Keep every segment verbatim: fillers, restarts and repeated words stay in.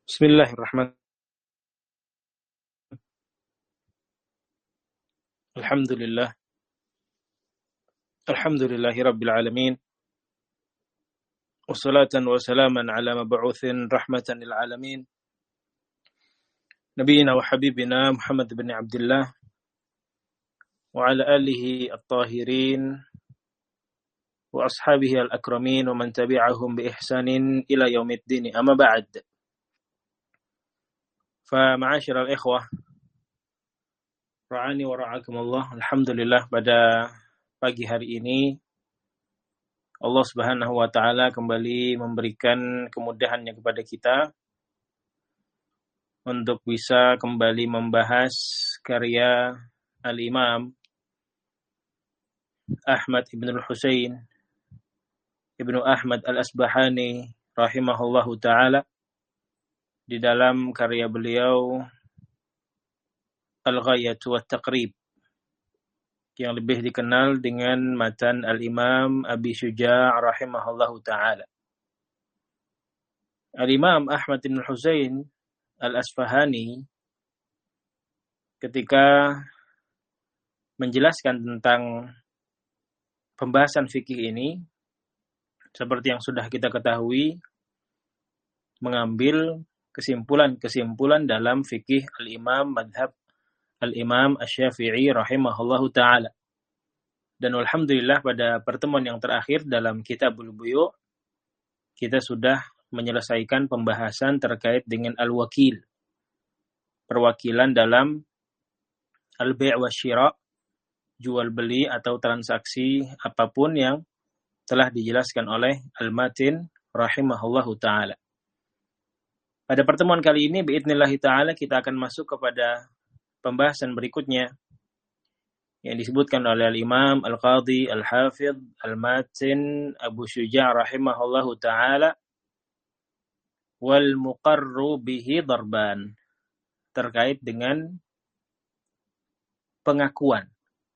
Bismillahirrahmanirrahim. Alhamdulillah. Alhamdulillahi rabbil alamin. Wassalatan wassalaman ala mab'utsin rahmatan lil alamin. Nabiyina wa habibina Muhammad bin Abdullah wa ala alihi at-tahirin wa ashabihi al-akramin wa man tabi'ahum bi ihsanin ila yaumiddin. Amma ba'd. Fa ma'asyiral ikhwah ra'ani wa ra'akumullah. Alhamdulillah, pada pagi hari ini Allah Subhanahu wa taala kembali memberikan kemudahannya kepada kita untuk bisa kembali membahas karya Al-Imam Ahmad ibn al-Husain ibnu Ahmad al-Asbahani rahimahullahu taala di dalam karya beliau Al-Ghayatu wa Taqrib, yang lebih dikenal dengan matan Al-Imam Abi Syuja' rahimahullahu ta'ala. Al-Imam Ahmad bin Husain Al-Asfahani ketika menjelaskan tentang pembahasan fikih ini, seperti yang sudah kita ketahui, mengambil kesimpulan-kesimpulan dalam fikih Al-Imam Madhab Al-Imam Asy-Syafi'i rahimahullahu ta'ala. Dan alhamdulillah pada pertemuan yang terakhir dalam Kitabul Buyu' kita sudah menyelesaikan pembahasan terkait dengan al-wakil, perwakilan dalam al-bai' wa syira', jual beli atau transaksi apapun yang telah dijelaskan oleh al-matin rahimahullahu ta'ala. Pada pertemuan kali ini biidznillah ta'ala kita akan masuk kepada pembahasan berikutnya yang disebutkan oleh Al-Imam Al-Qadhi Al-Hafidh Al-Matin Abu Syuja' rahimahullahu ta'ala, wal muqarru bihi darban, terkait dengan pengakuan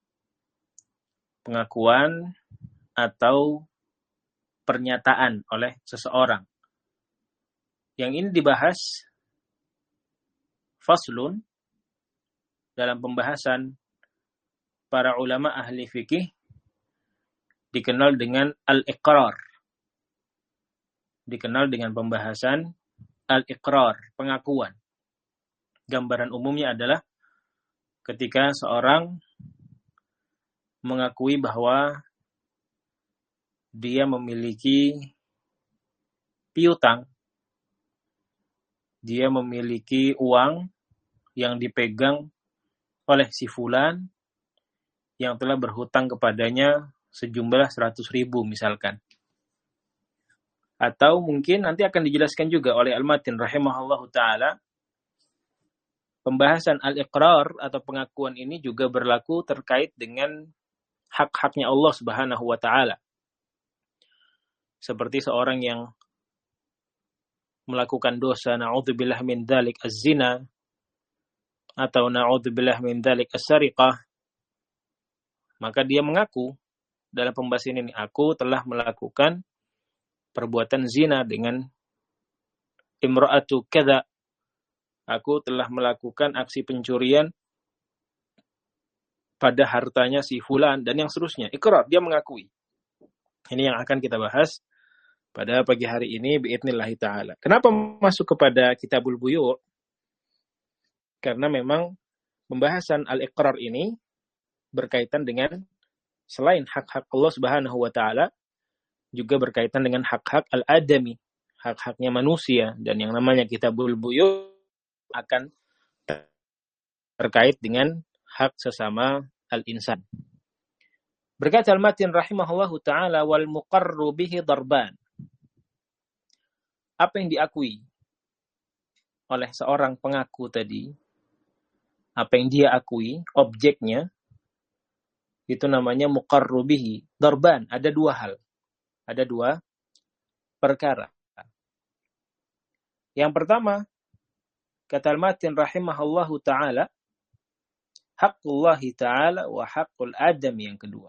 pengakuan atau pernyataan oleh seseorang. Yang ini dibahas faslun dalam pembahasan para ulama ahli fikih, dikenal dengan al-iqrar. Dikenal dengan pembahasan al-iqrar, pengakuan. Gambaran umumnya adalah ketika seorang mengakui bahwa dia memiliki piutang, dia memiliki uang yang dipegang oleh si fulan yang telah berhutang kepadanya sejumlah seratus ribu misalkan. Atau mungkin nanti akan dijelaskan juga oleh Al-Matin rahimahullahu ta'ala, pembahasan al-iqrar atau pengakuan ini juga berlaku terkait dengan hak-haknya Allah Subhanahu wa ta'ala. Seperti seorang yang melakukan dosa, na'udzubillah min dzalik az-zina, atau na'udzubillah min dzalik as-sariqah, maka dia mengaku dalam pembahasan ini, aku telah melakukan perbuatan zina dengan imra'atu kadza, aku telah melakukan aksi pencurian pada hartanya si fulan, dan yang seterusnya. Iqrar, dia mengakui. Ini yang akan kita bahas pada pagi hari ini biidznillah ta'ala. Kenapa masuk kepada Kitabul Buyu'? Karena memang pembahasan al-iqrar ini berkaitan dengan selain hak-hak Allah Subhanahu wa ta'ala, juga berkaitan dengan hak-hak al-adami, hak-haknya manusia. Dan yang namanya Kitabul Buyu' akan terkait dengan hak sesama al-insan. Berkata Al-Matin rahimahullahu ta'ala, wal muqarru bihi darban. Apa yang diakui oleh seorang pengaku tadi, apa yang dia akui, objeknya, itu namanya muqarru bihi darban. Ada dua hal, ada dua perkara. Yang pertama, kata Al-Matin rahimahullahu ta'ala, haqqullahi ta'ala wa haqqul adam. Yang kedua,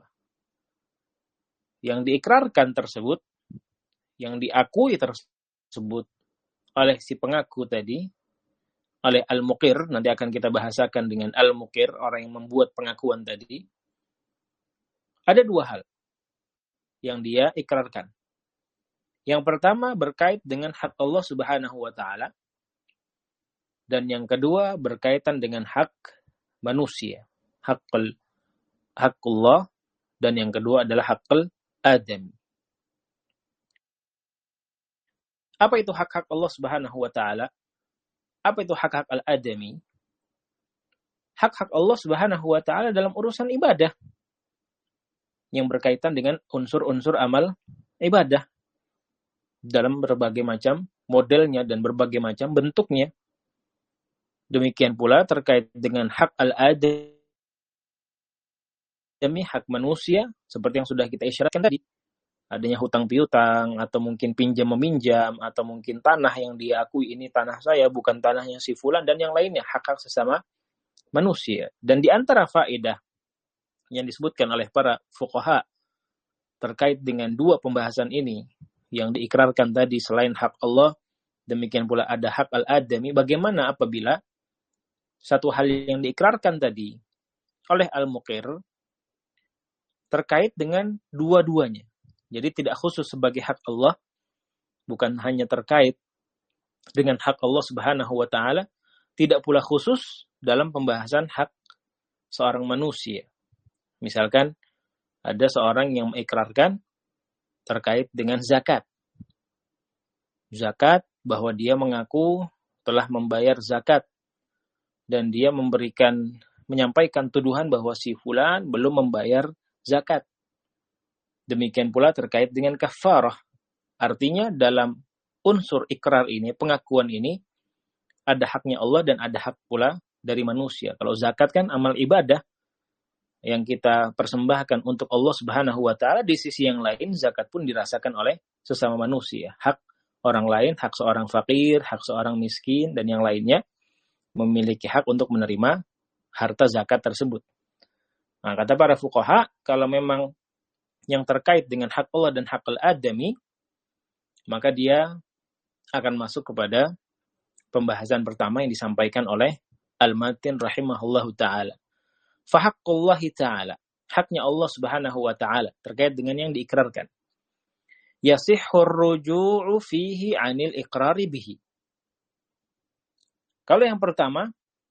yang diikrarkan tersebut, yang diakui tersebut oleh si pengaku tadi, oleh al-muqir, nanti akan kita bahasakan dengan al-muqir, orang yang membuat pengakuan tadi, ada dua hal yang dia ikrarkan. Yang pertama berkait dengan hak Allah Subhanahu wa taala, dan yang kedua berkaitan dengan hak manusia, hakul hakullah, dan yang kedua adalah hakul adam. Apa itu hak-hak Allah Subhanahu wa taala? Apa itu hak-hak al-adami? Hak-hak Allah Subhanahu wa taala dalam urusan ibadah yang berkaitan dengan unsur-unsur amal ibadah dalam berbagai macam modelnya dan berbagai macam bentuknya. Demikian pula terkait dengan hak al-adami, hak manusia, seperti yang sudah kita isyaratkan tadi. Adanya hutang piutang, atau mungkin pinjam meminjam, atau mungkin tanah yang dia akui ini tanah saya, bukan tanahnya si fulan, dan yang lainnya, hak-hak sesama manusia. Dan di antara faedah yang disebutkan oleh para fuqaha terkait dengan dua pembahasan ini, yang diikrarkan tadi selain hak Allah, demikian pula ada hak al-adami, bagaimana apabila satu hal yang diikrarkan tadi oleh al-muqir terkait dengan dua-duanya. Jadi tidak khusus sebagai hak Allah, bukan hanya terkait dengan hak Allah Subhanahu wa taala, tidak pula khusus dalam pembahasan hak seorang manusia. Misalkan ada seorang yang mengikrarkan terkait dengan zakat. Zakat, bahwa dia mengaku telah membayar zakat, dan dia memberikan menyampaikan tuduhan bahwa si fulan belum membayar zakat. Demikian pula terkait dengan kafarah. Artinya dalam unsur ikrar ini, pengakuan ini, ada haknya Allah dan ada hak pula dari manusia. Kalau zakat kan amal ibadah yang kita persembahkan untuk Allah Subhanahu wa taala, di sisi yang lain zakat pun dirasakan oleh sesama manusia. Hak orang lain, hak seorang fakir, hak seorang miskin, dan yang lainnya memiliki hak untuk menerima harta zakat tersebut. Nah, kata para fuqaha, kalau memang yang terkait dengan hak Allah dan hak al-adami, maka dia akan masuk kepada pembahasan pertama yang disampaikan oleh Al-Matin rahimahullahu ta'ala. Fahaqqullahi ta'ala, haknya Allah Subhanahu wa ta'ala terkait dengan yang diikrarkan. Yasihhur ruju'u fihi 'anil iqrari bihi. Kalau yang pertama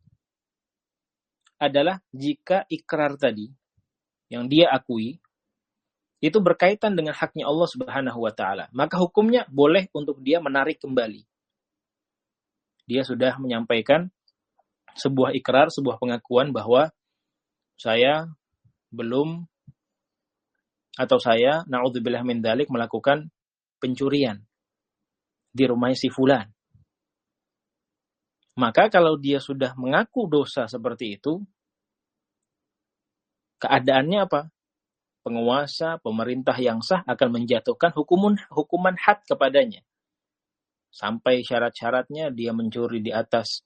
adalah jika ikrar tadi yang dia akui itu berkaitan dengan haknya Allah Subhanahu wa taala, maka hukumnya boleh untuk dia menarik kembali. Dia sudah menyampaikan sebuah ikrar, sebuah pengakuan bahwa saya belum, atau saya na'udzubillah min dzalik, melakukan pencurian di rumah si fulan. Maka kalau dia sudah mengaku dosa seperti itu, keadaannya apa? Penguasa, pemerintah yang sah akan menjatuhkan hukuman, hukuman had kepadanya. Sampai syarat-syaratnya dia mencuri di atas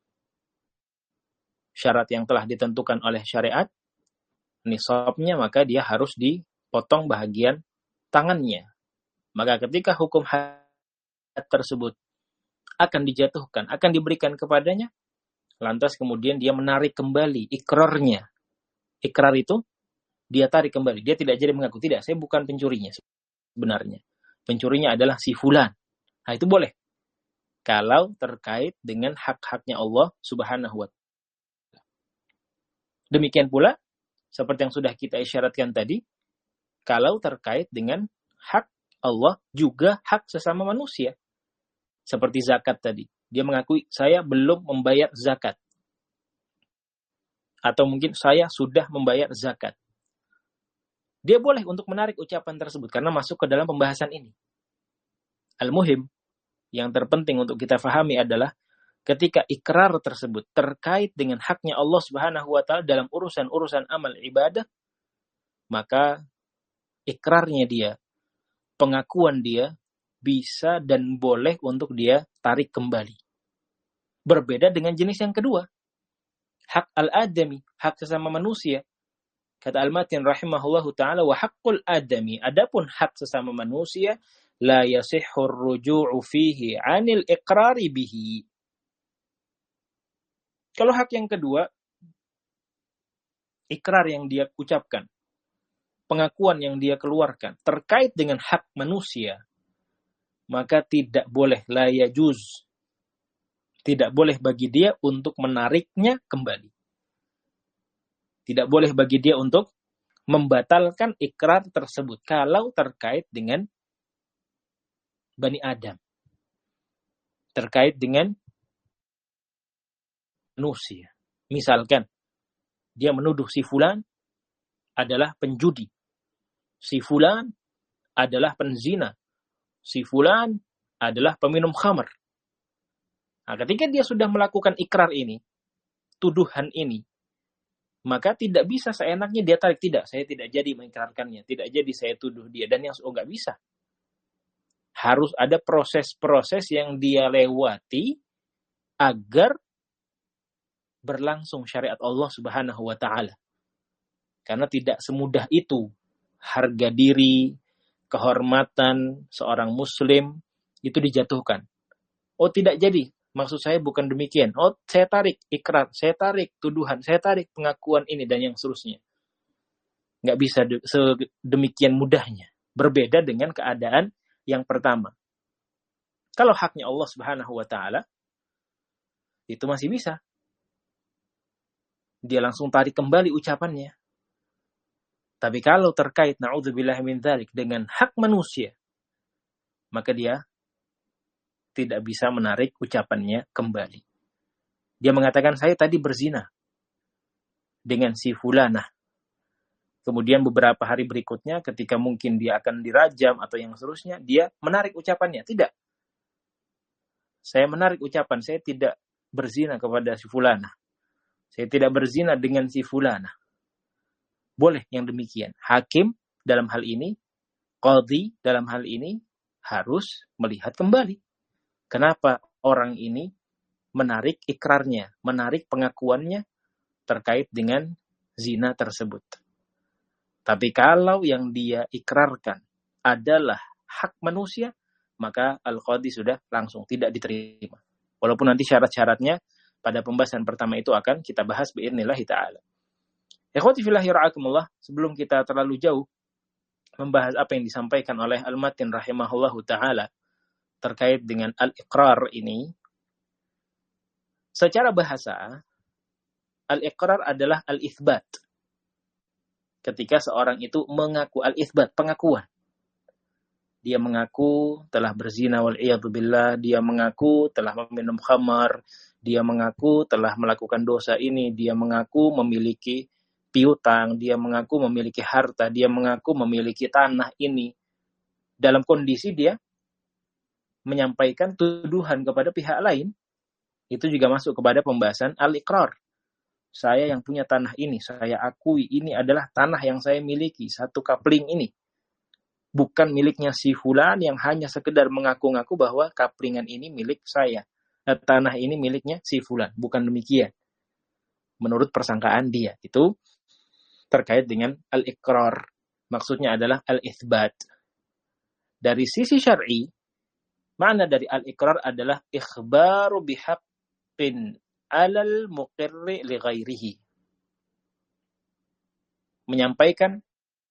syarat yang telah ditentukan oleh syariat, nisabnya, maka dia harus dipotong bahagian tangannya. Maka ketika hukum had tersebut akan dijatuhkan, akan diberikan kepadanya, lantas kemudian dia menarik kembali ikrarnya. Ikrar itu dia tarik kembali. Dia tidak jadi mengaku, tidak, saya bukan pencurinya sebenarnya. Pencurinya adalah si fulan. Nah, itu boleh. Kalau terkait dengan hak-haknya Allah Subhanahu wa taala. Demikian pula seperti yang sudah kita isyaratkan tadi, kalau terkait dengan hak Allah juga hak sesama manusia. Seperti zakat tadi. Dia mengakui, saya belum membayar zakat. Atau mungkin saya sudah membayar zakat. Dia boleh untuk menarik ucapan tersebut karena masuk ke dalam pembahasan ini. Al-muhim, yang terpenting untuk kita fahami adalah ketika ikrar tersebut terkait dengan haknya Allah Subhanahu wa taala dalam urusan-urusan amal ibadah, maka ikrarnya dia, pengakuan dia bisa dan boleh untuk dia tarik kembali. Berbeda dengan jenis yang kedua, hak al-adami, hak sesama manusia. Kata Al-Matin rahimahullahu ta'ala, wa haqqul adami, adapun hak sesama manusia, la yasihhu ar-ruju'u fihi 'anil iqrari bihi. Kalau hak yang kedua, ikrar yang dia ucapkan, pengakuan yang dia keluarkan terkait dengan hak manusia, maka tidak boleh, la yajuz, tidak boleh bagi dia untuk menariknya kembali. Tidak boleh bagi dia untuk membatalkan ikrar tersebut kalau terkait dengan Bani Adam, terkait dengan manusia. Misalkan dia menuduh si fulan adalah penjudi, si fulan adalah penzina, si fulan adalah peminum khamr. Nah, ketika dia sudah melakukan ikrar ini, tuduhan ini, maka tidak bisa seenaknya dia tarik. Tidak, saya tidak jadi mengikrarkannya, tidak jadi saya tuduh dia. Dan yang oh nggak bisa. Harus ada proses-proses yang dia lewati agar berlangsung syariat Allah Subhanahu wa taala. Karena tidak semudah itu harga diri, kehormatan seorang muslim itu dijatuhkan. Oh, tidak jadi. Maksud saya bukan demikian. Oh, saya tarik ikrar, saya tarik tuduhan, saya tarik pengakuan ini dan yang seterusnya. Nggak bisa de- sedemikian mudahnya. Berbeda dengan keadaan yang pertama. Kalau haknya Allah Subhanahu wa taala, itu masih bisa. Dia langsung tarik kembali ucapannya. Tapi kalau terkait na'udzubillah min dzalik dengan hak manusia, maka dia tidak bisa menarik ucapannya kembali. Dia mengatakan, saya tadi berzina dengan si fulanah. Kemudian beberapa hari berikutnya ketika mungkin dia akan dirajam atau yang seterusnya, dia menarik ucapannya. Tidak. Saya menarik ucapan, saya tidak berzina kepada si fulanah. Saya tidak berzina dengan si fulanah. Boleh yang demikian. Hakim dalam hal ini, qadhi dalam hal ini harus melihat kembali. Kenapa orang ini menarik ikrarnya, menarik pengakuannya terkait dengan zina tersebut. Tapi kalau yang dia ikrarkan adalah hak manusia, maka al-qadhi sudah langsung tidak diterima. Walaupun nanti syarat-syaratnya pada pembahasan pertama itu akan kita bahas bi'idznillah ta'ala. Ikhwati fillahi ra'akumullah, sebelum kita terlalu jauh membahas apa yang disampaikan oleh Al-Matin rahimahullahu ta'ala terkait dengan al-iqrar ini, secara bahasa, al-iqrar adalah al-itsbat. Ketika seorang itu mengaku, al-itsbat, pengakuan. Dia mengaku telah berzina wal'iyadu billah, dia mengaku telah meminum khamar, dia mengaku telah melakukan dosa ini, dia mengaku memiliki piutang, dia mengaku memiliki harta, dia mengaku memiliki tanah ini. Dalam kondisi dia menyampaikan tuduhan kepada pihak lain, itu juga masuk kepada pembahasan al-iqrar. Saya yang punya tanah ini, saya akui ini adalah tanah yang saya miliki, satu kapling ini. Bukan miliknya si fulan yang hanya sekedar mengaku-ngaku bahwa kaplingan ini milik saya. Tanah ini miliknya si fulan. Bukan demikian. Menurut persangkaan dia. Itu terkait dengan al-iqrar. Maksudnya adalah al-itsbat. Dari sisi syar'i, makna dari al-iqrar adalah ikhbaru bihaqqin alal muqirri li ghairihi. Menyampaikan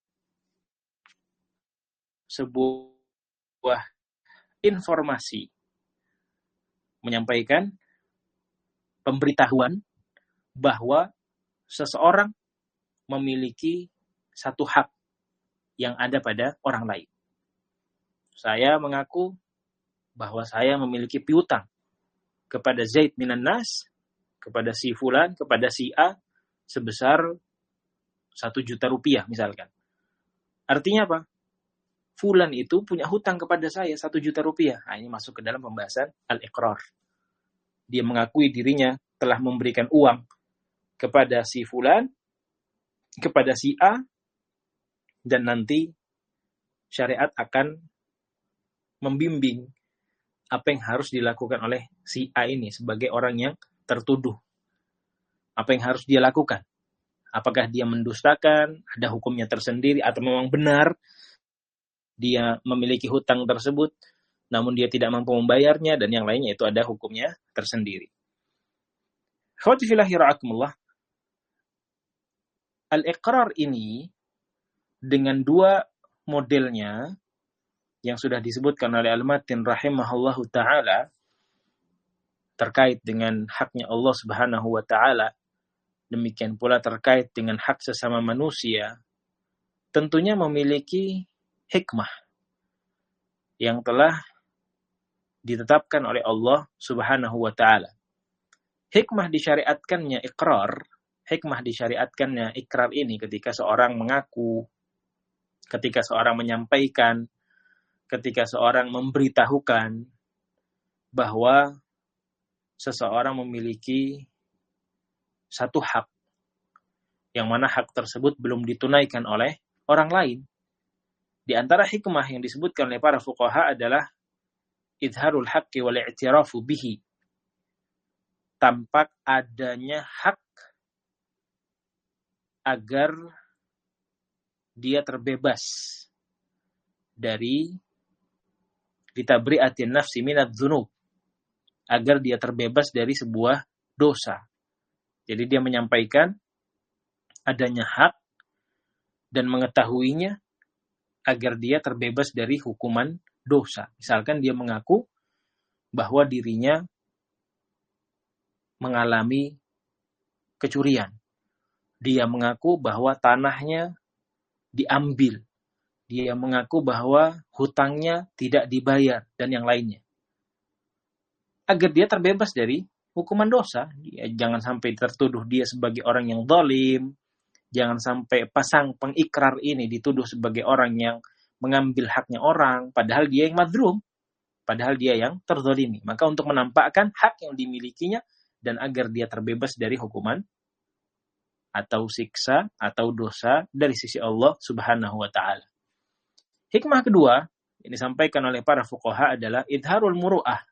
sebuah informasi, menyampaikan pemberitahuan bahwa seseorang memiliki satu hak yang ada pada orang lain. Saya mengaku bahwa saya memiliki piutang kepada Zaid minan nas, kepada si fulan, kepada si A, sebesar satu juta rupiah misalkan. Artinya apa? Fulan itu punya hutang kepada saya satu juta rupiah. Nah, ini masuk ke dalam pembahasan al-iqrar. Dia mengakui dirinya telah memberikan uang kepada si fulan, kepada si A, dan nanti syariat akan membimbing apa yang harus dilakukan oleh si A ini sebagai orang yang tertuduh. Apa yang harus dia lakukan? Apakah dia mendustakan, ada hukumnya tersendiri, atau memang benar dia memiliki hutang tersebut, namun dia tidak mampu membayarnya, dan yang lainnya itu ada hukumnya tersendiri. Khawati fillahi ra'akumullah, al-iqrar ini dengan dua modelnya yang sudah disebutkan oleh Al-Matin rahimahullahu ta'ala terkait dengan haknya Allah subhanahu wa ta'ala, demikian pula terkait dengan hak sesama manusia, tentunya memiliki hikmah yang telah ditetapkan oleh Allah subhanahu wa ta'ala. Hikmah disyariatkannya ikrar, hikmah disyariatkannya ikrar ini ketika seorang mengaku, ketika seorang menyampaikan, ketika seorang memberitahukan bahwa seseorang memiliki satu hak, yang mana hak tersebut belum ditunaikan oleh orang lain. Di antara hikmah yang disebutkan oleh para fuqaha adalah idharul haqqi wal i'tirafu bihi. Tampak adanya hak agar dia terbebas dari litabri'atin nafsi minadz dzunub, agar dia terbebas dari sebuah dosa. Jadi dia menyampaikan adanya hak dan mengetahuinya agar dia terbebas dari hukuman dosa. Misalkan dia mengaku bahwa dirinya mengalami kecurian. Dia mengaku bahwa tanahnya diambil. Dia mengaku bahwa hutangnya tidak dibayar dan yang lainnya. Agar dia terbebas dari hukuman dosa. Dia jangan sampai tertuduh dia sebagai orang yang zalim. Jangan sampai pasang pengikrar ini dituduh sebagai orang yang mengambil haknya orang, padahal dia yang madzlum, padahal dia yang terzalimi. Maka untuk menampakkan hak yang dimilikinya dan agar dia terbebas dari hukuman atau siksa atau dosa dari sisi Allah Subhanahu wa taala. Hikmah kedua yang disampaikan oleh para fuqaha adalah idharul muru'ah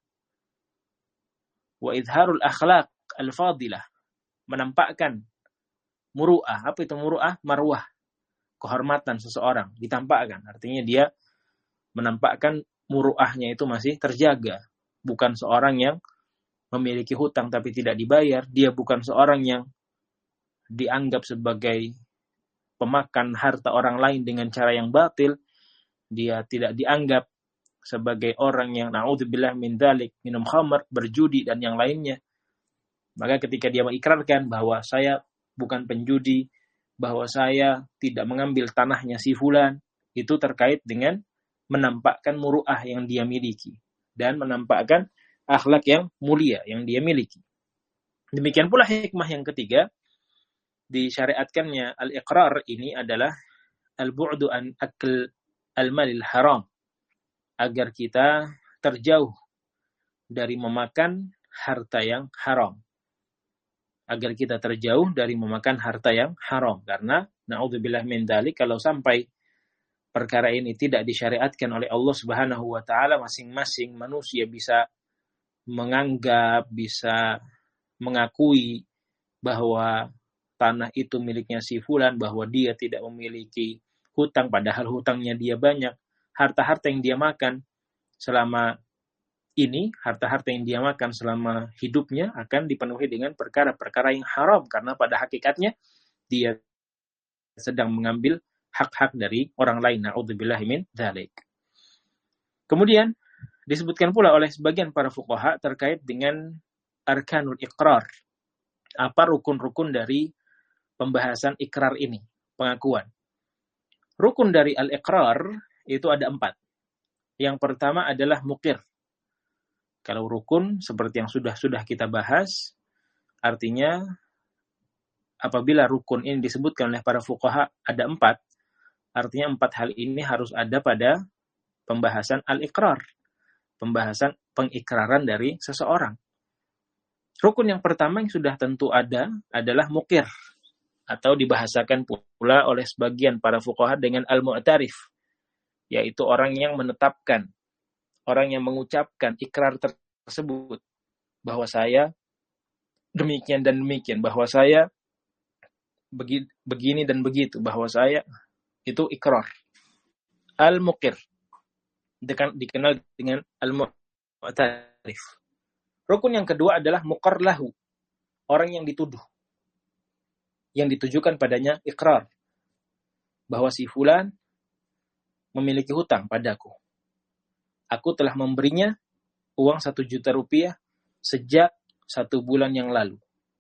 wa idharul akhlaq al-fadilah. Menampakkan muru'ah. Apa itu muru'ah? Marwah. Kehormatan seseorang ditampakkan. Artinya dia menampakkan muru'ahnya itu masih terjaga. Bukan seorang yang memiliki hutang tapi tidak dibayar. Dia bukan seorang yang dianggap sebagai pemakan harta orang lain dengan cara yang batil. Dia tidak dianggap sebagai orang yang na'udzubillah min dzalik, minum khamr, berjudi dan yang lainnya. Maka ketika dia mengikrarkan bahwa saya bukan penjudi, bahwa saya tidak mengambil tanahnya si fulan, itu terkait dengan menampakkan muru'ah yang dia miliki dan menampakkan akhlak yang mulia yang dia miliki. Demikian pula hikmah yang ketiga disyariatkannya al-iqrar ini adalah al-bu'du an akl al-malil haram, agar kita terjauh dari memakan harta yang haram. Agar kita terjauh dari memakan harta yang haram. Karena na'udzubillah min dzalik, kalau sampai perkara ini tidak disyariatkan oleh Allah Subhanahu wa taala, masing-masing manusia bisa menganggap, bisa mengakui bahwa tanah itu miliknya si fulan, bahwa dia tidak memiliki hutang padahal hutangnya dia banyak. Harta-harta yang dia makan selama ini, harta-harta yang dia makan selama hidupnya akan dipenuhi dengan perkara-perkara yang haram, karena pada hakikatnya dia sedang mengambil hak-hak dari orang lain. Na'udzubillahi min dzalik. Kemudian disebutkan pula oleh sebagian para fuqaha terkait dengan arkanul iqrar. Apa rukun-rukun dari pembahasan ikrar ini, pengakuan. Rukun dari al-iqrar itu ada empat. Yang pertama adalah muqir. Kalau rukun seperti yang sudah-sudah kita bahas, artinya apabila rukun ini disebutkan oleh para fuqaha ada empat, artinya empat hal ini harus ada pada pembahasan al-iqrar, pembahasan pengikraran dari seseorang. Rukun yang pertama yang sudah tentu ada adalah muqir, atau dibahasakan pula oleh sebagian para fuqaha dengan al-mu'tarif, yaitu orang yang menetapkan, orang yang mengucapkan ikrar tersebut, bahwa saya demikian dan demikian, bahwa saya begini dan begitu, bahwa saya itu ikrar. Al-muqir. dikenal dengan al-mu'tarif. Rukun yang kedua adalah muqar lahu, orang yang dituduh, yang ditujukan padanya ikrar, bahwa si fulan memiliki hutang padaku. Aku telah memberinya uang satu juta rupiah sejak satu bulan yang lalu.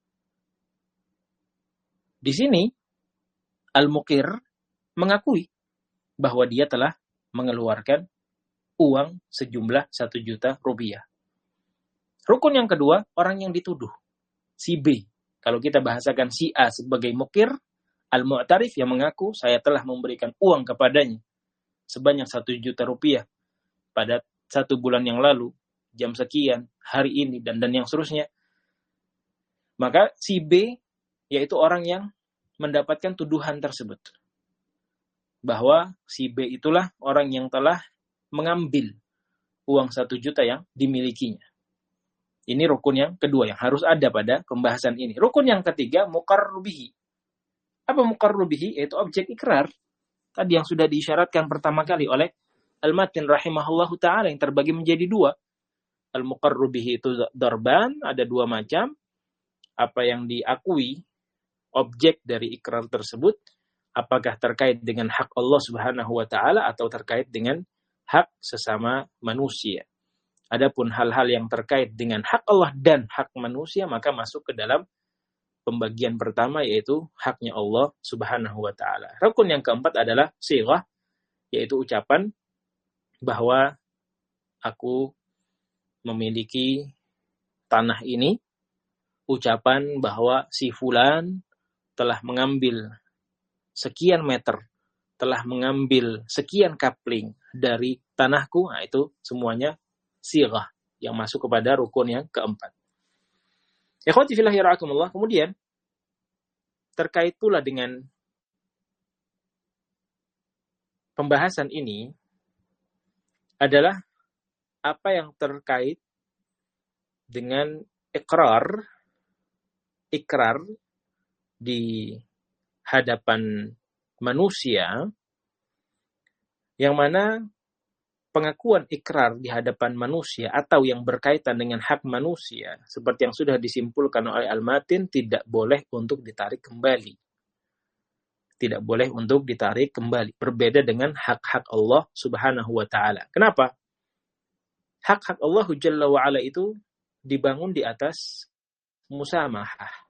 Di sini, al-muqir mengakui bahwa dia telah mengeluarkan uang sejumlah satu juta rupiah. Rukun yang kedua, orang yang dituduh, si B. Kalau kita bahasakan si A sebagai muqir, al-mu'tarif yang mengaku saya telah memberikan uang kepadanya sebanyak satu juta rupiah pada satu bulan yang lalu, jam sekian, hari ini, dan dan yang seterusnya. Maka si B, yaitu orang yang mendapatkan tuduhan tersebut, bahwa si B itulah orang yang telah mengambil uang satu juta yang dimilikinya. Ini rukun yang kedua yang harus ada pada pembahasan ini. Rukun yang ketiga, muqarru bihi. Apa muqarru bihi? Yaitu objek ikrar. Tadi yang sudah diisyaratkan pertama kali oleh Al-Matin rahimahullahu ta'ala, yang terbagi menjadi dua. Al-muqarru bihi itu darban, ada dua macam. Apa yang diakui objek dari ikrar tersebut, apakah terkait dengan hak Allah subhanahu wa ta'ala atau terkait dengan hak sesama manusia. Adapun hal-hal yang terkait dengan hak Allah dan hak manusia, maka masuk ke dalam pembagian pertama, yaitu haknya Allah subhanahu wa ta'ala. Rukun yang keempat adalah sighah, yaitu ucapan bahwa aku memiliki tanah ini, ucapan bahwa si fulan telah mengambil sekian meter, telah mengambil sekian kapling dari tanahku. Nah, itu semuanya sighah yang masuk kepada rukun yang keempat. Ikhwati fillah yara'akumullah. Kemudian terkait pula dengan pembahasan ini adalah apa yang terkait dengan ikrar ikrar di hadapan manusia, yang mana pengakuan ikrar di hadapan manusia atau yang berkaitan dengan hak manusia, seperti yang sudah disimpulkan oleh Al-Matin, tidak boleh untuk ditarik kembali. Tidak boleh untuk ditarik kembali. Berbeda dengan hak-hak Allah subhanahu wa ta'ala. Kenapa? Hak-hak Allah jalla wa ala itu dibangun di atas musamahah.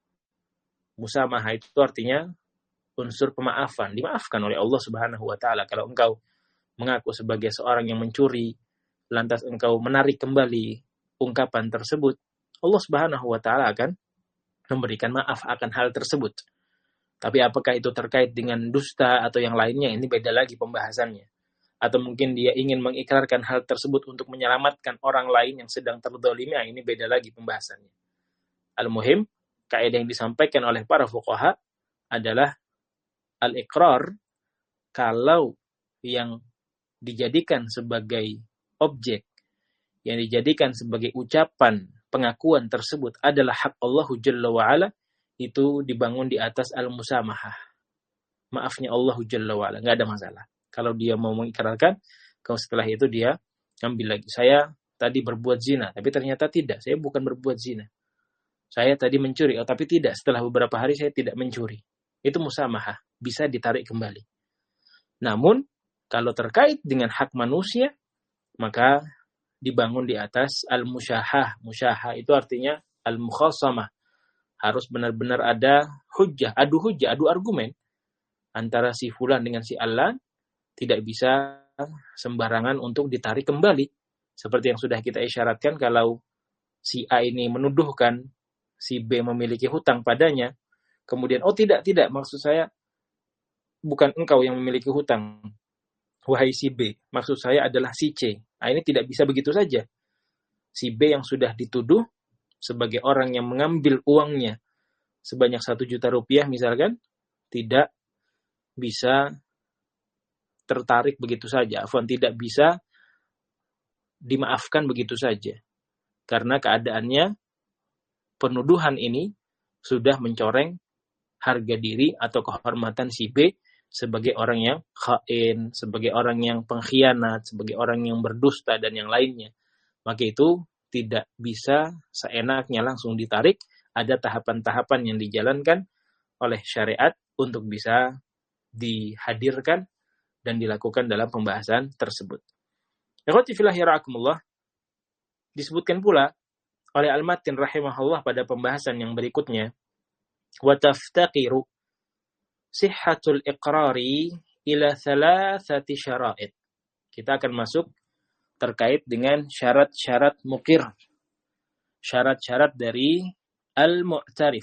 Musamahah itu artinya unsur pemaafan. Dimaafkan oleh Allah subhanahu wa ta'ala. Kalau engkau mengaku sebagai seorang yang mencuri, lantas engkau menarik kembali ungkapan tersebut, Allah subhanahu wa ta'ala akan memberikan maaf akan hal tersebut. Tapi apakah itu terkait dengan dusta atau yang lainnya, ini beda lagi pembahasannya. Atau mungkin dia ingin mengikrarkan hal tersebut untuk menyelamatkan orang lain yang sedang terdolimi, ini beda lagi pembahasannya. Al-muhim, kaidah yang disampaikan oleh para fuqaha adalah al-iqrar, kalau yang dijadikan sebagai objek, yang dijadikan sebagai ucapan pengakuan tersebut adalah hak Allah Jalla wa'ala, itu dibangun di atas al-musamahah. Maafnya Allah Jalla wa'ala, nggak ada masalah. Kalau dia mau mengikrarkan, kalau setelah itu dia ambil lagi. Saya tadi berbuat zina, tapi ternyata tidak. Saya bukan berbuat zina. Saya tadi mencuri, oh, tapi tidak. Setelah beberapa hari saya tidak mencuri. Itu musamahah, bisa ditarik kembali. Namun, kalau terkait dengan hak manusia, maka dibangun di atas al-musyahah. Musyahah itu artinya al-mukhasamah. Harus benar-benar ada hujjah, adu hujjah, adu argumen antara si fulan dengan si alan. Tidak bisa sembarangan untuk ditarik kembali. Seperti yang sudah kita isyaratkan, kalau si A ini menuduhkan si B memiliki hutang padanya, kemudian, oh tidak, tidak, maksud saya bukan engkau yang memiliki hutang, wahai si B, maksud saya adalah si C. Nah, ini tidak bisa begitu saja. Si B yang sudah dituduh sebagai orang yang mengambil uangnya sebanyak satu juta rupiah misalkan, tidak bisa tertarik begitu saja. Afwan, tidak bisa dimaafkan begitu saja. Karena keadaannya, penuduhan ini sudah mencoreng harga diri atau kehormatan si B, sebagai orang yang khain, sebagai orang yang pengkhianat, sebagai orang yang berdusta dan yang lainnya, maka itu tidak bisa seenaknya langsung ditarik. Ada tahapan-tahapan yang dijalankan oleh syariat untuk bisa dihadirkan dan dilakukan dalam pembahasan tersebut. Ikhwati fillah yara'akumullah, disebutkan pula oleh Al-Matin rahimahullah pada pembahasan yang berikutnya, wa taftaqiru sihhatul iqrari ila thalathati syara'id. Kita akan masuk terkait dengan syarat-syarat mukir, syarat-syarat dari al-mu'tarif,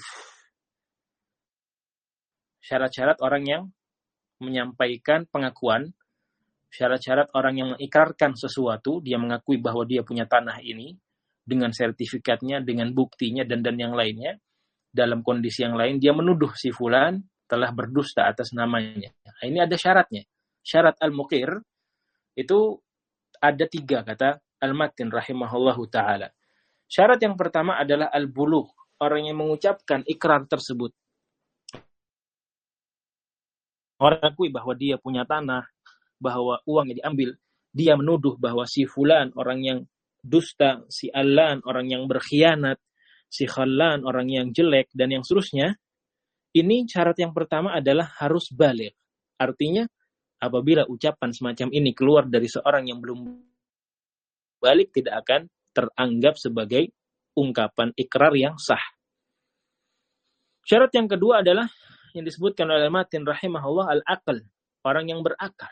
syarat-syarat orang yang menyampaikan pengakuan, syarat-syarat orang yang mengikrarkan sesuatu, dia mengakui bahwa dia punya tanah ini dengan sertifikatnya, dengan buktinya dan dan yang lainnya. Dalam kondisi yang lain dia menuduh si fulan telah berdusta atas namanya. Nah, ini ada syaratnya. Syarat al-muqir itu ada tiga, kata Al-Matin rahimahullahu ta'ala. Syarat yang pertama adalah al-bulugh, orang yang mengucapkan ikrar tersebut. Orang akui bahwa dia punya tanah, bahwa uangnya diambil, dia menuduh bahwa si fulan orang yang dusta, si Alan orang yang berkhianat, si Khallan orang yang jelek, dan yang seterusnya. Ini syarat yang pertama adalah harus baligh. Artinya, apabila ucapan semacam ini keluar dari seorang yang belum balik, tidak akan teranggap sebagai ungkapan ikrar yang sah. Syarat yang kedua adalah yang disebutkan oleh Matin rahimahullah al-aql, orang yang berakal.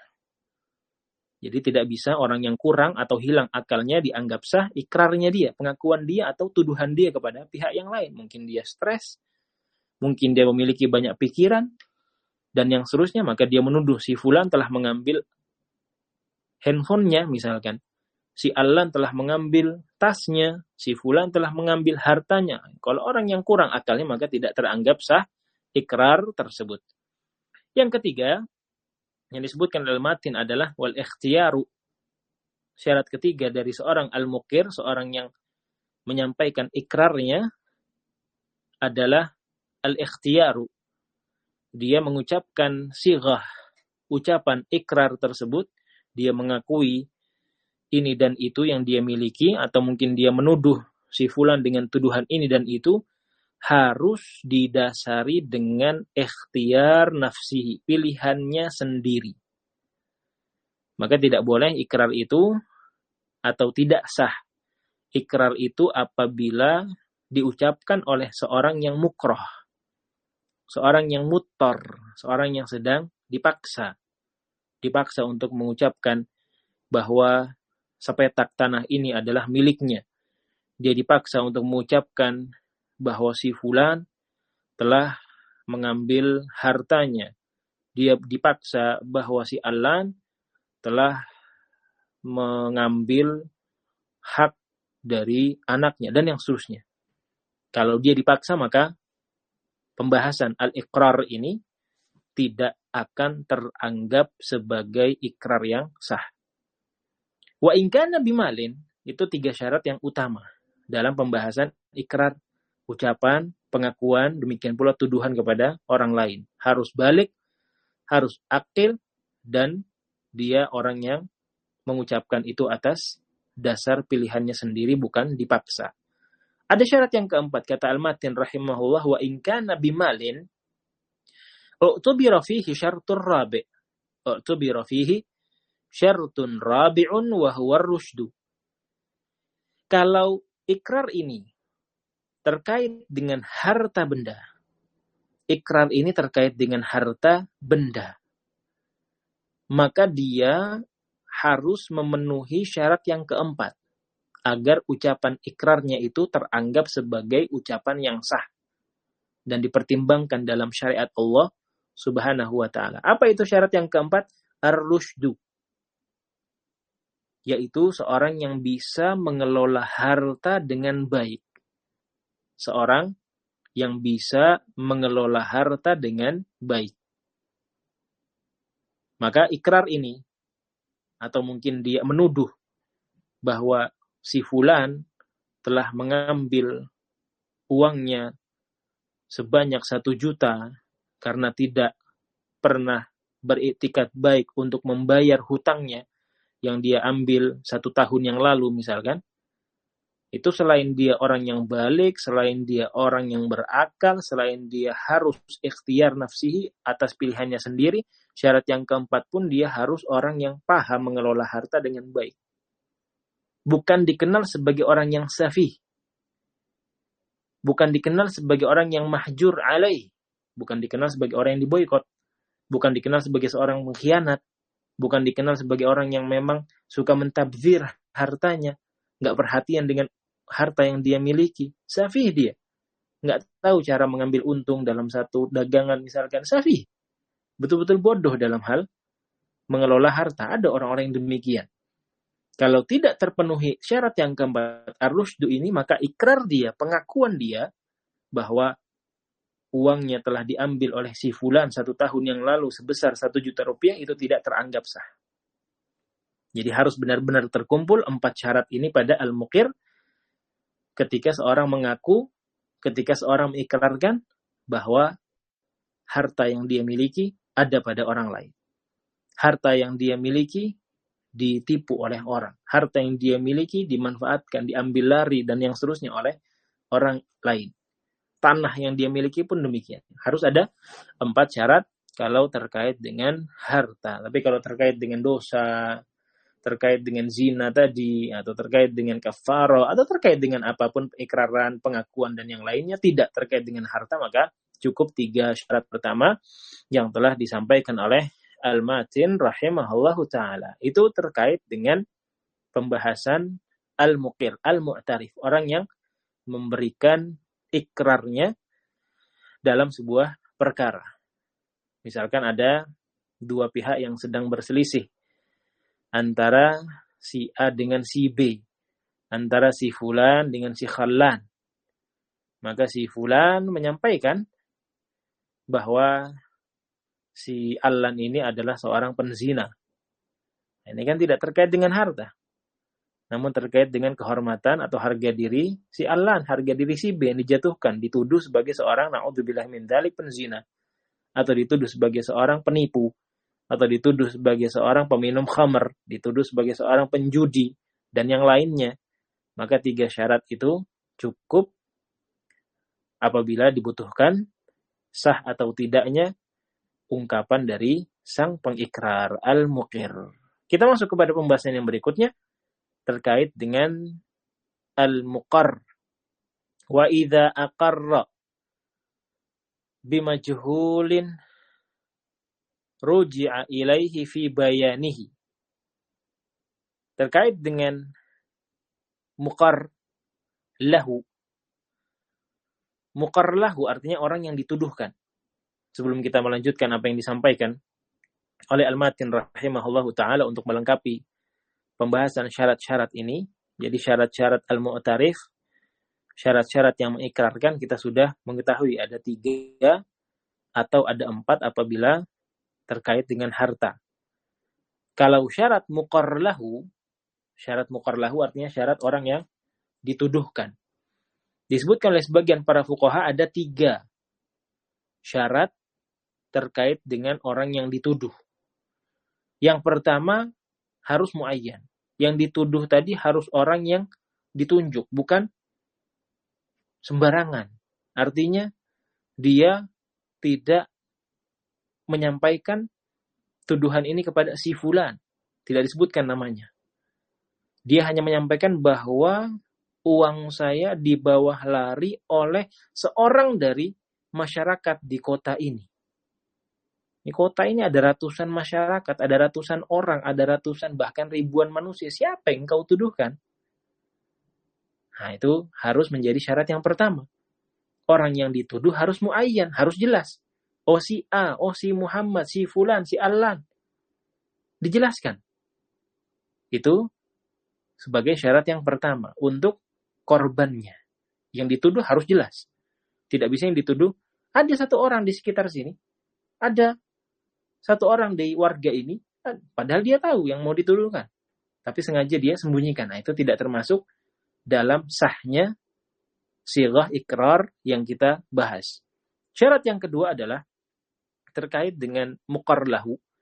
Jadi tidak bisa orang yang kurang atau hilang akalnya dianggap sah ikrarnya dia, pengakuan dia atau tuduhan dia kepada pihak yang lain. Mungkin dia stres, mungkin dia memiliki banyak pikiran, dan yang seterusnya, maka dia menuduh si fulan telah mengambil handphonenya misalkan. Si Alan telah mengambil tasnya, si fulan telah mengambil hartanya. Kalau orang yang kurang akalnya maka tidak teranggap sah ikrar tersebut. Yang ketiga, yang disebutkan dalam matin adalah wal ikhtiyaru. Syarat ketiga dari seorang al-muqir, seorang yang menyampaikan ikrarnya, adalah al-ikhtiyaru. Dia mengucapkan sighah, ucapan ikrar tersebut, dia mengakui ini dan itu yang dia miliki, atau mungkin dia menuduh si fulan dengan tuduhan ini dan itu, harus didasari dengan ikhtiar nafsihi, pilihannya sendiri. Maka tidak boleh ikrar itu atau tidak sah ikrar itu apabila diucapkan oleh seorang yang mukroh, seorang yang muttor, seorang yang sedang dipaksa. Dipaksa untuk mengucapkan bahwa sepetak tanah ini adalah miliknya. Dia dipaksa untuk mengucapkan bahwa si fulan telah mengambil hartanya. Dia dipaksa bahwa si Alan telah mengambil hak dari anaknya dan yang seterusnya. Kalau dia dipaksa, maka pembahasan al-iqrar ini tidak akan teranggap sebagai ikrar yang sah. Wa in kana bimalin, itu tiga syarat yang utama dalam pembahasan ikrar, ucapan, pengakuan, demikian pula tuduhan kepada orang lain. Harus balik, harus akil, dan dia orang yang mengucapkan itu atas dasar pilihannya sendiri, bukan dipaksa. Ada syarat yang keempat, kata Al-Matin rahimahullah, wa in kana bimalin u'tubira fihi syartur rabi' u'tubira fihi syartun rabi'un wa huwa ar-rusydu. Kalau ikrar ini terkait dengan harta benda, ikrar ini terkait dengan harta benda, maka dia harus memenuhi syarat yang keempat agar ucapan ikrarnya itu teranggap sebagai ucapan yang sah dan dipertimbangkan dalam syariat Allah Subhanahu wa ta'ala. Apa itu syarat yang keempat? Ar-rusydu, yaitu seorang yang bisa mengelola harta dengan baik. Seorang yang bisa mengelola harta dengan baik. Maka ikrar ini, atau mungkin dia menuduh bahwa si fulan telah mengambil uangnya sebanyak satu juta karena tidak pernah beriktikad baik untuk membayar hutangnya yang dia ambil satu tahun yang lalu misalkan, itu selain dia orang yang balik, selain dia orang yang berakal, selain dia harus ikhtiar nafsihi atas pilihannya sendiri, syarat yang keempat pun dia harus orang yang paham mengelola harta dengan baik. Bukan dikenal sebagai orang yang safih. Bukan dikenal sebagai orang yang mahjur alaih. Bukan dikenal sebagai orang yang diboikot. Bukan dikenal sebagai seorang pengkhianat. Bukan dikenal sebagai orang yang memang suka mentabzir hartanya. Nggak perhatian dengan harta yang dia miliki. Safih dia. Nggak tahu cara mengambil untung dalam satu dagangan misalkan. Safih. Betul-betul bodoh dalam hal mengelola harta. Ada orang-orang yang demikian. Kalau tidak terpenuhi syarat yang keempat, ar-rusydu ini, maka ikrar dia, pengakuan dia, bahwa uangnya telah diambil oleh si fulan satu tahun yang lalu sebesar satu juta rupiah, itu tidak teranggap sah. Jadi harus benar-benar terkumpul empat syarat ini pada al-muqir, ketika seorang mengaku, ketika seorang mengikrarkan, bahwa harta yang dia miliki ada pada orang lain. Harta yang dia miliki ditipu oleh orang. Harta yang dia miliki dimanfaatkan, diambil lari, dan yang seterusnya oleh orang lain. Tanah yang dia miliki pun demikian. Harus ada empat syarat kalau terkait dengan harta. Tapi kalau terkait dengan dosa, terkait dengan zina tadi, atau terkait dengan kafaro, atau terkait dengan apapun ikraran, pengakuan, dan yang lainnya tidak terkait dengan harta, maka cukup tiga syarat pertama yang telah disampaikan oleh Al-Matin rahimahullahu ta'ala. Itu terkait dengan pembahasan al-muqir, al-mu'tarif. Orang yang memberikan ikrarnya dalam sebuah perkara. Misalkan ada dua pihak yang sedang berselisih. Antara si A dengan si B. Antara si fulan dengan si khallan. Maka si fulan menyampaikan bahwa si Allan ini adalah seorang penzina. Ini kan tidak terkait dengan harta. Namun terkait dengan kehormatan atau harga diri si Allan, harga diri si B yang dijatuhkan, dituduh sebagai seorang na'udzubillah min dzalik penzina, atau dituduh sebagai seorang penipu, atau dituduh sebagai seorang peminum khamr, dituduh sebagai seorang penjudi, dan yang lainnya. Maka tiga syarat itu cukup apabila dibutuhkan sah atau tidaknya ungkapan dari sang pengikrar al-muqir. Kita masuk kepada pembahasan yang berikutnya terkait dengan al-muqar. Wa idza aqarra bimajhulin ruji'a ilaihi fi bayanihi. Terkait dengan muqar lahu. Muqar lahu artinya orang yang dituduhkan. Sebelum kita melanjutkan apa yang disampaikan oleh Al-Matin rahimahullahu ta'ala untuk melengkapi pembahasan syarat-syarat ini, jadi syarat-syarat al-mu'tarif, syarat-syarat yang mengikrarkan, kita sudah mengetahui ada tiga atau ada empat apabila terkait dengan harta. Kalau syarat muqar lahu, syarat muqar lahu artinya syarat orang yang dituduhkan. Disebutkan oleh sebagian para fuqaha ada tiga syarat terkait dengan orang yang dituduh. Yang pertama harus muayyan. Yang dituduh tadi harus orang yang ditunjuk, bukan sembarangan. Artinya dia tidak menyampaikan tuduhan ini kepada si fulan. Tidak disebutkan namanya. Dia hanya menyampaikan bahwa uang saya dibawa lari oleh seorang dari masyarakat di kota ini. Di kota ini ada ratusan masyarakat, ada ratusan orang, ada ratusan bahkan ribuan manusia. Siapa yang kau tuduhkan? Nah, itu harus menjadi syarat yang pertama. Orang yang dituduh harus muayyan, harus jelas. Oh si A, oh si Muhammad, si Fulan, si Allan. Dijelaskan. Itu sebagai syarat yang pertama untuk korbannya. Yang dituduh harus jelas. Tidak bisa yang dituduh, ada satu orang di sekitar sini, ada satu orang di warga ini, padahal dia tahu yang mau dituduhkan. Tapi sengaja dia sembunyikan. Nah, itu tidak termasuk dalam sahnya sighah ikrar yang kita bahas. Syarat yang kedua adalah terkait dengan muqar lahu.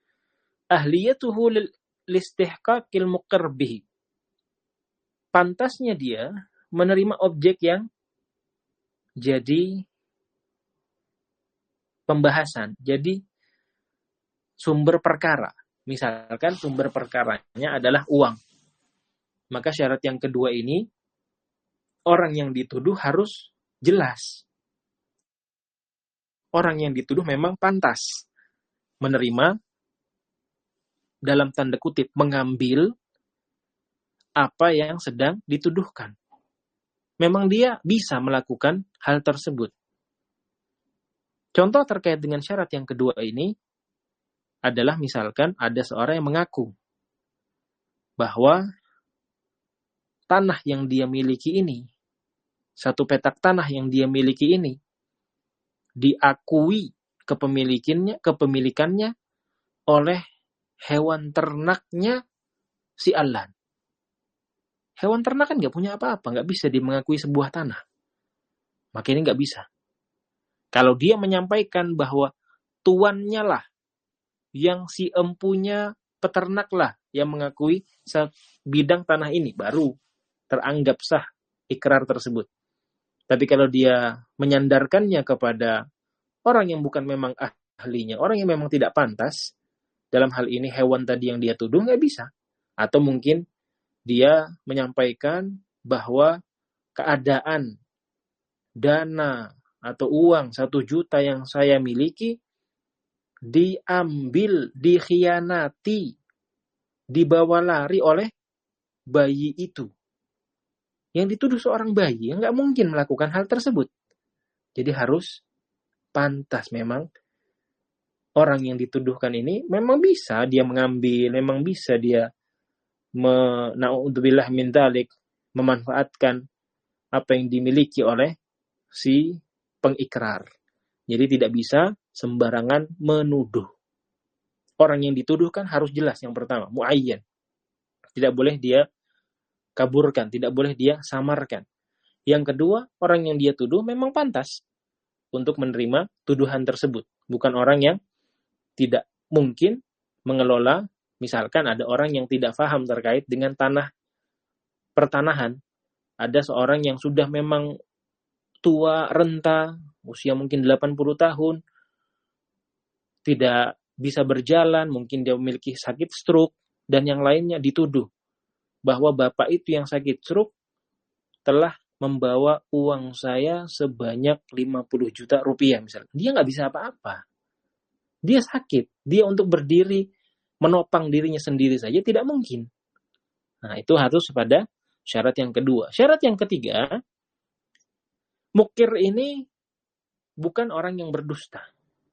ahliyatuhu lil listihqaqil muqir bihi. Pantasnya dia menerima objek yang jadi pembahasan, jadi sumber perkara. Misalkan sumber perkaranya adalah uang. Maka syarat yang kedua ini, orang yang dituduh harus jelas. Orang yang dituduh memang pantas menerima, dalam tanda kutip, mengambil apa yang sedang dituduhkan. Memang dia bisa melakukan hal tersebut. Contoh terkait dengan syarat yang kedua ini adalah misalkan ada seorang yang mengaku bahwa tanah yang dia miliki ini, satu petak tanah yang dia miliki ini, diakui kepemilikannya, kepemilikannya oleh hewan ternaknya si Alan. Hewan ternak kan nggak punya apa-apa, nggak bisa dia mengakui sebuah tanah. Maka ini nggak bisa. Kalau dia menyampaikan bahwa tuannya lah, yang si empunya peternak lah yang mengakui bidang tanah ini, baru teranggap sah ikrar tersebut. Tapi kalau dia menyandarkannya kepada orang yang bukan memang ahlinya, orang yang memang tidak pantas, dalam hal ini hewan tadi yang dia tuduh, nggak bisa. Atau mungkin dia menyampaikan bahwa keadaan dana atau uang satu juta yang saya miliki diambil, dikhianati, dibawa lari oleh bayi itu. Yang dituduh seorang bayi, nggak mungkin melakukan hal tersebut. Jadi harus pantas memang orang yang dituduhkan ini memang bisa dia mengambil, memang bisa dia na'udzubillah min dzalik, memanfaatkan apa yang dimiliki oleh si pengikrar. Jadi tidak bisa sembarangan menuduh. Orang yang dituduhkan harus jelas yang pertama, muayyan. Tidak boleh dia kaburkan, tidak boleh dia samarkan. Yang kedua, orang yang dia tuduh memang pantas untuk menerima tuduhan tersebut. Bukan orang yang tidak mungkin mengelola, misalkan ada orang yang tidak paham terkait dengan tanah pertanahan. Ada seorang yang sudah memang tua, renta, usia mungkin delapan puluh tahun, tidak bisa berjalan, mungkin dia memiliki sakit stroke, dan yang lainnya dituduh bahwa bapak itu yang sakit stroke telah membawa uang saya sebanyak lima puluh juta rupiah misalnya. Dia nggak bisa apa-apa. Dia sakit. Dia untuk berdiri, menopang dirinya sendiri saja tidak mungkin. Nah, itu harus pada syarat yang kedua. Syarat yang ketiga, mukir ini bukan orang yang berdusta.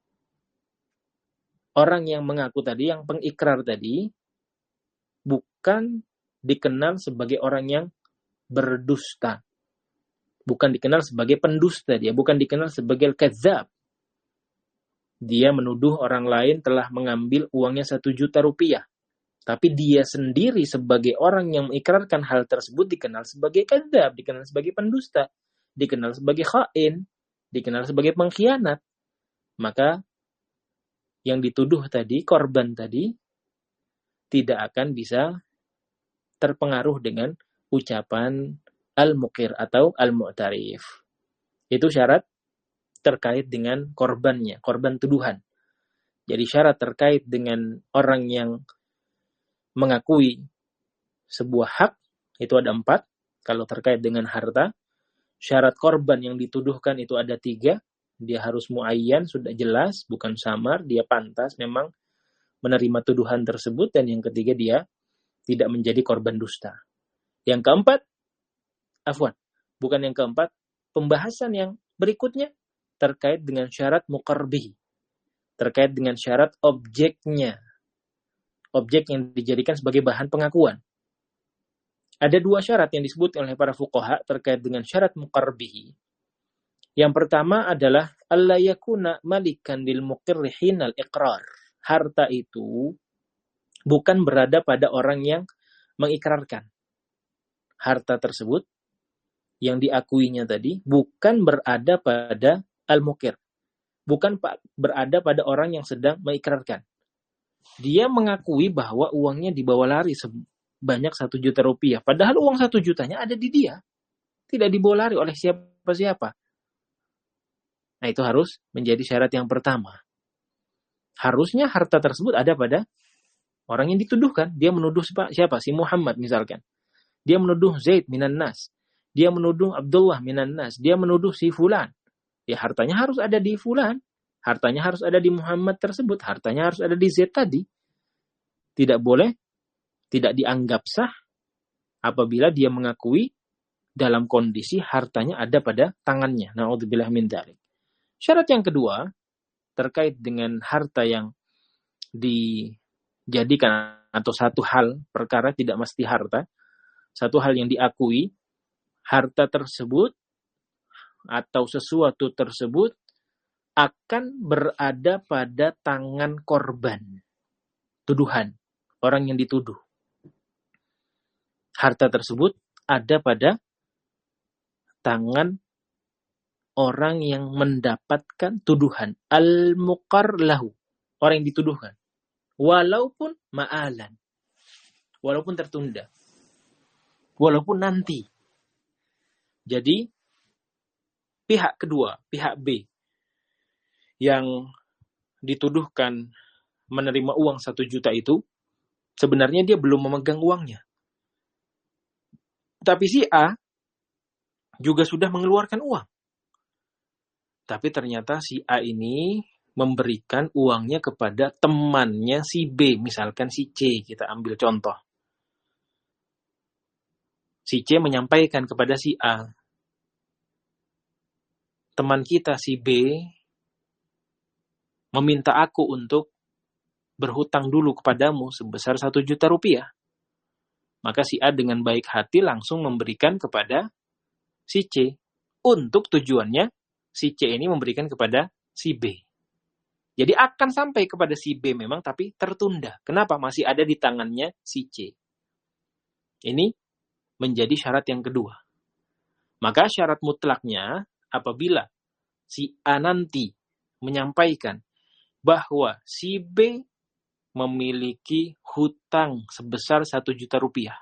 Orang yang mengaku tadi, yang pengikrar tadi, bukan dikenal sebagai orang yang berdusta. Bukan dikenal sebagai pendusta dia, bukan dikenal sebagai kadzab. Dia menuduh orang lain telah mengambil uangnya satu juta rupiah. Tapi dia sendiri sebagai orang yang mengikrarkan hal tersebut dikenal sebagai kadzab, dikenal sebagai pendusta, dikenal sebagai khain, dikenal sebagai pengkhianat. Maka yang dituduh tadi, korban tadi, tidak akan bisa terpengaruh dengan ucapan al-muqir atau al-mu'tarif. Itu syarat terkait dengan korbannya, korban tuduhan. Jadi syarat terkait dengan orang yang mengakui sebuah hak, itu ada empat. Kalau terkait dengan harta, syarat korban yang dituduhkan itu ada tiga. Dia harus muayyan, sudah jelas, bukan samar, dia pantas memang menerima tuduhan tersebut. Dan yang ketiga, dia tidak menjadi korban dusta. Yang keempat, afwan, bukan yang keempat, pembahasan yang berikutnya terkait dengan syarat muqarbihi, terkait dengan syarat objeknya, objek yang dijadikan sebagai bahan pengakuan. Ada dua syarat yang disebut oleh para fuqaha terkait dengan syarat muqarbihi. Yang pertama adalah alla yakuna malikan lil muqirri hinal iqrar. Harta itu bukan berada pada orang yang mengikrarkan. Harta tersebut yang diakuinya tadi bukan berada pada al-muqir. Bukan berada pada orang yang sedang mengikrarkan. dia mengakui bahwa uangnya dibawa lari sebanyak satu juta rupiah. Padahal uang satu jutanya ada di dia. Tidak dibawa lari oleh siapa-siapa. Nah, itu harus menjadi syarat yang pertama. Harusnya harta tersebut ada pada orang yang dituduhkan. Dia menuduh siapa? Si Muhammad misalkan. Dia menuduh Zaid minan nas. Dia menuduh Abdullah minan nas. Dia menuduh si Fulan. Ya hartanya harus ada di Fulan. Hartanya harus ada di Muhammad tersebut. Hartanya harus ada di Zaid tadi. Tidak boleh, tidak dianggap sah apabila dia mengakui dalam kondisi hartanya ada pada tangannya. Na'udzubillah min dzalik. Syarat yang kedua, terkait dengan harta yang dijadikan atau satu hal, perkara tidak mesti harta, satu hal yang diakui, harta tersebut atau sesuatu tersebut akan berada pada tangan korban. Tuduhan, orang yang dituduh. Harta tersebut ada pada tangan orang yang mendapatkan tuduhan. Al-muqar lahu, orang yang dituduhkan. Walaupun ma'alan, walaupun tertunda, walaupun nanti. Jadi, pihak kedua, pihak B, yang dituduhkan menerima uang satu juta itu, sebenarnya dia belum memegang uangnya. Tapi si A juga sudah mengeluarkan uang. Tapi ternyata si A ini memberikan uangnya kepada temannya si B, misalkan si C, kita ambil contoh. Si C menyampaikan kepada si A, teman kita si B meminta aku untuk berhutang dulu kepadamu sebesar satu juta rupiah. Maka si A dengan baik hati langsung memberikan kepada si C. Untuk tujuannya, si C ini memberikan kepada si B. Jadi akan sampai kepada si B memang, tapi tertunda. Kenapa? Masih ada di tangannya si C. Ini menjadi syarat yang kedua. Maka syarat mutlaknya, apabila si A nanti menyampaikan bahwa si B memiliki hutang sebesar satu juta rupiah.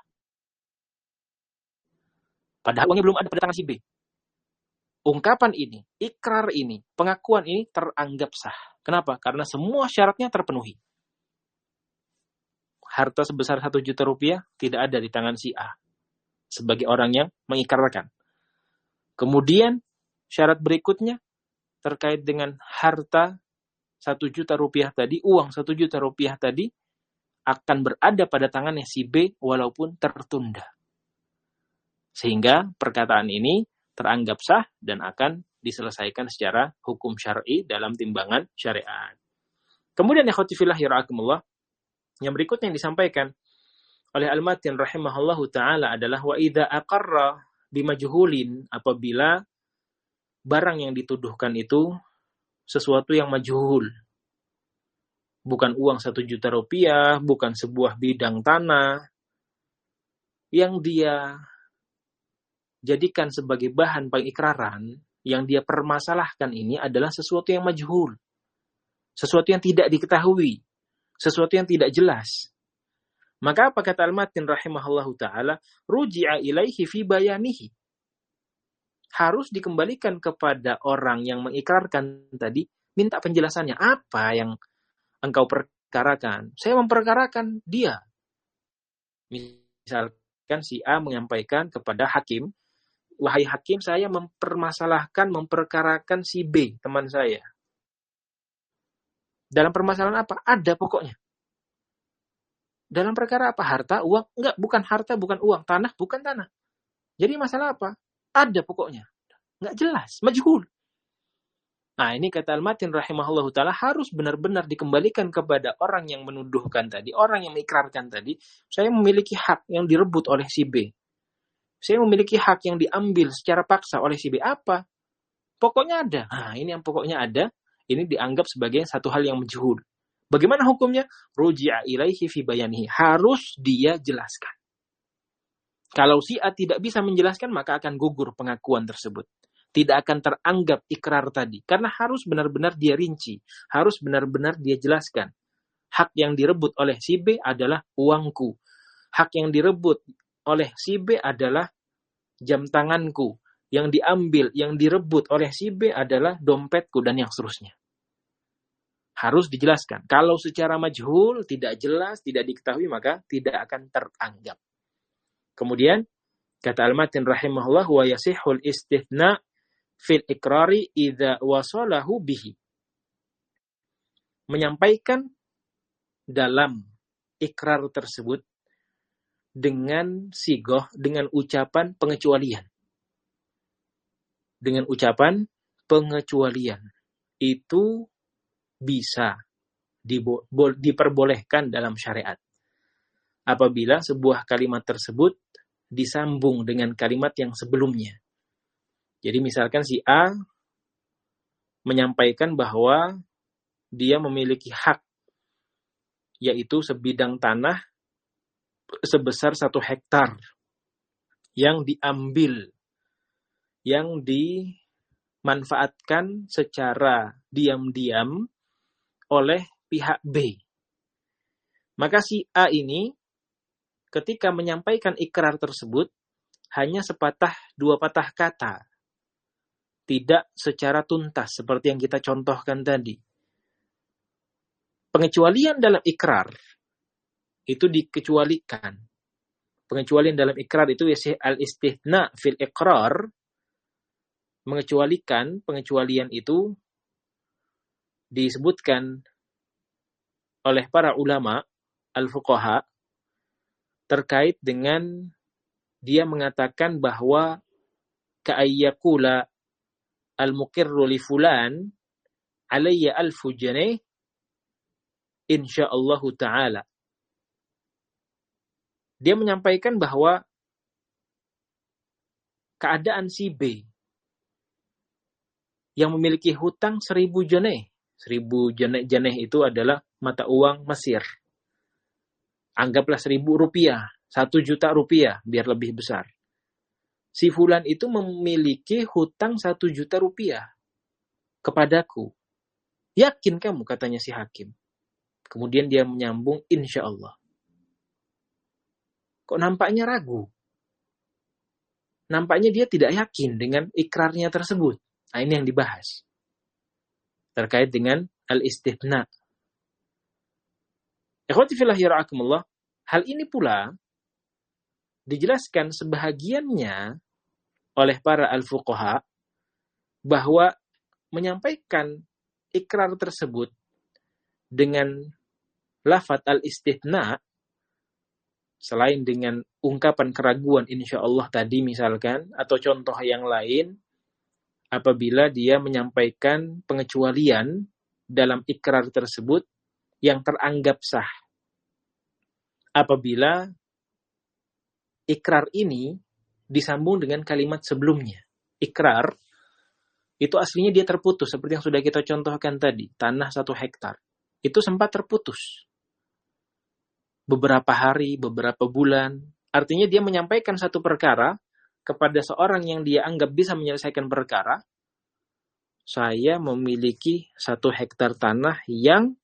Padahal uangnya belum ada pada tangan si B. Ungkapan ini, ikrar ini, pengakuan ini teranggap sah. Kenapa? Karena semua syaratnya terpenuhi. Harta sebesar satu juta rupiah tidak ada di tangan si A sebagai orang yang mengikrarkan. Kemudian syarat berikutnya terkait dengan harta satu juta rupiah tadi, uang satu juta rupiah tadi akan berada pada tangannya si B walaupun tertunda. Sehingga perkataan ini teranggap sah dan akan diselesaikan secara hukum syar'i dalam timbangan syariat. Kemudian ikhwati fillah yara'akumullah, yang berikutnya yang disampaikan oleh Al-Matin rahimahullahu ta'ala adalah wa idza aqarra bimajhulin, apabila barang yang dituduhkan itu sesuatu yang majhul. Bukan uang satu juta rupiah, bukan sebuah bidang tanah. Yang dia jadikan sebagai bahan pengikraran, yang dia permasalahkan ini adalah sesuatu yang majhul. Sesuatu yang tidak diketahui. Sesuatu yang tidak jelas. Maka apa kata Al-Matin rahimahullahu ta'ala? Ruji'a ilaihi fi bayanihi. Harus dikembalikan kepada orang yang mengikrarkan tadi, minta penjelasannya. Apa yang engkau perkarakan? Saya memperkarakan dia. Misalkan si A menyampaikan kepada hakim, wahai hakim, saya mempermasalahkan, memperkarakan si B, teman saya. Dalam permasalahan apa? Ada pokoknya. Dalam perkara apa? Harta, uang? Enggak, bukan harta, bukan uang. Tanah, bukan tanah. Jadi masalah apa? Ada pokoknya. Enggak jelas, majhul. Nah, ini kata Al-Matin rahimahullahu ta'ala harus benar-benar dikembalikan kepada orang yang menuduhkan tadi, orang yang mengikrarkan tadi, saya memiliki hak yang direbut oleh si B. Saya memiliki hak yang diambil secara paksa oleh si B. Apa? Pokoknya ada. Nah, ini yang pokoknya ada, ini dianggap sebagai satu hal yang majhul. Bagaimana hukumnya? Ruji'a ilaihi fi bayanihi. Harus dia jelaskan. Kalau si A tidak bisa menjelaskan, maka akan gugur pengakuan tersebut. Tidak akan teranggap ikrar tadi. Karena harus benar-benar dia rinci. Harus benar-benar dia jelaskan. Hak yang direbut oleh si B adalah uangku. Hak yang direbut oleh si B adalah jam tanganku. Yang diambil, yang direbut oleh si B adalah dompetku, dan yang seterusnya. Harus dijelaskan. Kalau secara majhul, tidak jelas, tidak diketahui, maka tidak akan teranggap. Kemudian, kata Al-Matin rahimahullah, wa yasihul istithna fil ikrari idza wasalahu bihi. Menyampaikan dalam ikrar tersebut dengan sigoh, dengan ucapan pengecualian. Dengan ucapan pengecualian. Itu bisa dibo- diperbolehkan dalam syariat. Apabila sebuah kalimat tersebut disambung dengan kalimat yang sebelumnya. Jadi misalkan si A menyampaikan bahwa dia memiliki hak, yaitu sebidang tanah sebesar satu hektar yang diambil, yang dimanfaatkan secara diam-diam oleh pihak B. Maka si A ini ketika menyampaikan ikrar tersebut hanya sepatah dua patah kata, tidak secara tuntas seperti yang kita contohkan tadi. Pengecualian dalam ikrar itu dikecualikan. Pengecualian dalam ikrar itu al-istithna fil iqrar, mengecualikan, pengecualian itu disebutkan oleh para ulama al-fuqaha terkait dengan dia mengatakan bahwa ka'ayyakula al-muqirru li fulan alayya alfu janih insyaallah ta'ala. Dia menyampaikan bahwa keadaan si B yang memiliki hutang seribu janeh. Seribu janeh, janeh itu adalah mata uang Mesir. Anggaplah seribu rupiah, satu juta rupiah, biar lebih besar. Si fulan itu memiliki hutang satu juta rupiah kepadaku. Yakin kamu, katanya si hakim. Kemudian dia menyambung, insya Allah. Kok nampaknya ragu? Nampaknya dia tidak yakin dengan ikrarnya tersebut. Nah, ini yang dibahas. Terkait dengan al-istithna. Ikhwati fillah yara'akumullah, hal ini pula dijelaskan sebahagiannya oleh para al-fuqaha bahwa menyampaikan ikrar tersebut dengan lafaz al-istithna selain dengan ungkapan keraguan insyaallah tadi misalkan, atau contoh yang lain apabila dia menyampaikan pengecualian dalam ikrar tersebut yang teranggap sah. Apabila ikrar ini disambung dengan kalimat sebelumnya. Ikrar itu aslinya dia terputus, seperti yang sudah kita contohkan tadi. Tanah satu hektar. Itu sempat terputus. Beberapa hari, beberapa bulan. Artinya dia menyampaikan satu perkara kepada seorang yang dia anggap bisa menyelesaikan perkara. Saya memiliki satu hektar tanah yang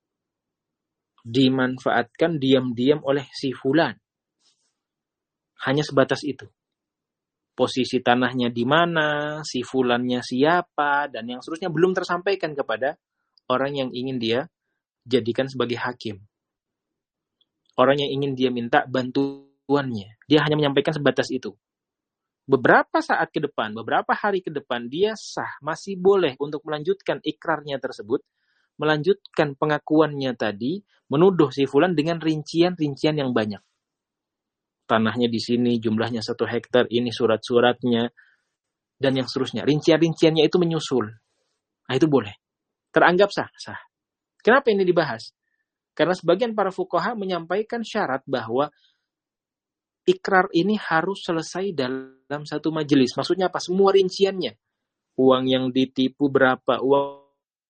dimanfaatkan diam-diam oleh si fulan. Hanya sebatas itu. Posisi tanahnya di mana, si fulannya siapa, dan yang seterusnya belum tersampaikan kepada orang yang ingin dia jadikan sebagai hakim. Orang yang ingin dia minta bantuannya. Dia hanya menyampaikan sebatas itu. Beberapa saat ke depan, beberapa hari ke depan, dia sah, masih boleh untuk melanjutkan ikrarnya tersebut, melanjutkan pengakuannya tadi, menuduh si fulan dengan rincian-rincian yang banyak. Tanahnya di sini, jumlahnya satu hektar, ini surat-suratnya, dan yang seterusnya. Rincian-rinciannya itu menyusul. Nah, itu boleh. Teranggap sah, sah. Kenapa ini dibahas? Karena sebagian para fuqaha menyampaikan syarat bahwa ikrar ini harus selesai dalam satu majelis. Maksudnya apa? Semua rinciannya. Uang yang ditipu berapa, uang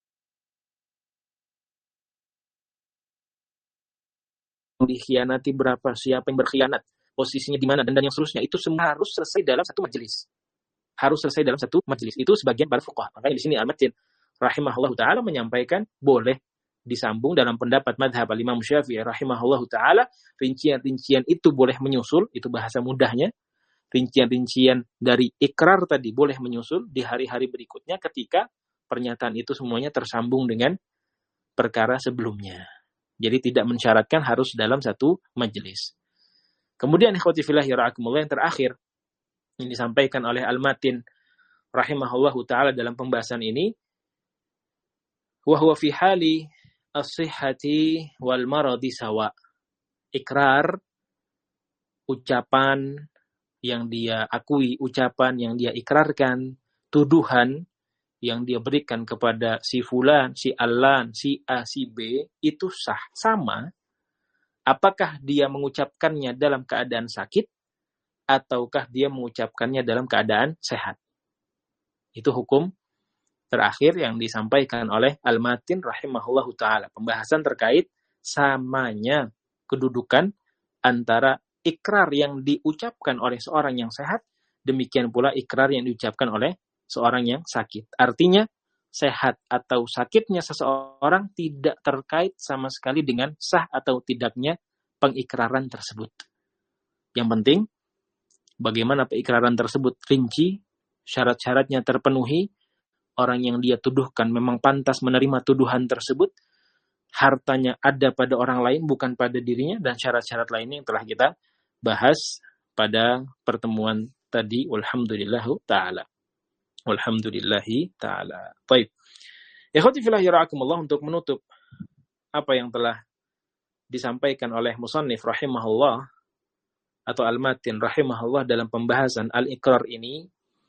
dikhianati berapa, siapa yang berkhianat, posisinya di mana, dan, dan yang seterusnya. Itu semua harus selesai dalam satu majelis. Harus selesai dalam satu majelis. Itu sebagian para fuqaha. Makanya di sini Al-Matin rahimahullah ta'ala menyampaikan boleh disambung dalam pendapat madhab al-Imam Syafi'i rahimahullahu ta'ala, rincian-rincian itu boleh menyusul, itu bahasa mudahnya, rincian-rincian dari ikrar tadi boleh menyusul di hari-hari berikutnya ketika pernyataan itu semuanya tersambung dengan perkara sebelumnya. Jadi tidak mensyaratkan harus dalam satu majelis. Kemudian ikhwati fillah yara'akumullah, yang terakhir yang disampaikan oleh Al-Matin rahimahullahu ta'ala dalam pembahasan ini, wa huwa fi hali as-sihhati wal maradi sawa. Ikrar, ucapan yang dia akui, ucapan yang dia ikrarkan, tuduhan yang dia berikan kepada si fulan, si alan, si A, si B, itu sah, sama. Apakah dia mengucapkannya dalam keadaan sakit, ataukah dia mengucapkannya dalam keadaan sehat. Itu hukum terakhir yang disampaikan oleh Al-Matin rahimahullahu ta'ala. Pembahasan terkait samanya kedudukan antara ikrar yang diucapkan oleh seorang yang sehat, demikian pula ikrar yang diucapkan oleh seorang yang sakit. Artinya, sehat atau sakitnya seseorang tidak terkait sama sekali dengan sah atau tidaknya pengikraran tersebut. Yang penting, bagaimana pengikraran tersebut rinci, syarat-syaratnya terpenuhi, orang yang dia tuduhkan memang pantas menerima tuduhan tersebut, hartanya ada pada orang lain bukan pada dirinya, dan syarat-syarat lainnya yang telah kita bahas pada pertemuan tadi. Walhamdulillahu ta'ala. Walhamdulillahi ta'ala. Baik. Ikhwati fillah yara'akumullah, untuk menutup apa yang telah disampaikan oleh musannif rahimahullah atau Al-Matin rahimahullah dalam pembahasan al-iqrar ini,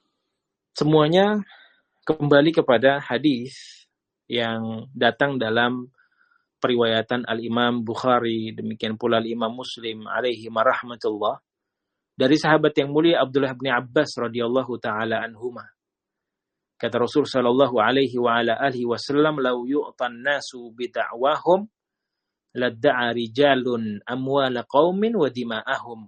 semuanya kembali kepada hadis yang datang dalam periwayatan Al-Imam Bukhari, demikian pula Al-Imam Muslim alaihi marahmatullah, dari sahabat yang mulia Abdullah bin Abbas radhiyallahu ta'ala anhuma. Kata Rasul sallallahu alaihi wa ala alihi wasallam, "Lau yu'tan nasu bida'wahum ladda'a rijalun amwala qaumin wa dima'ahum.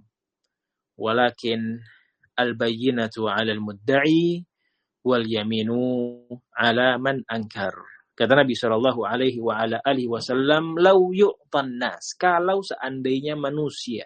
Walakin al-bayyinatu 'alal mudda'i wal yaminu 'ala man ankar." Kata Nabi sallallahu alaihi wa ala alihi wasallam, "Lau yu'tan nas," kalau seandainya manusia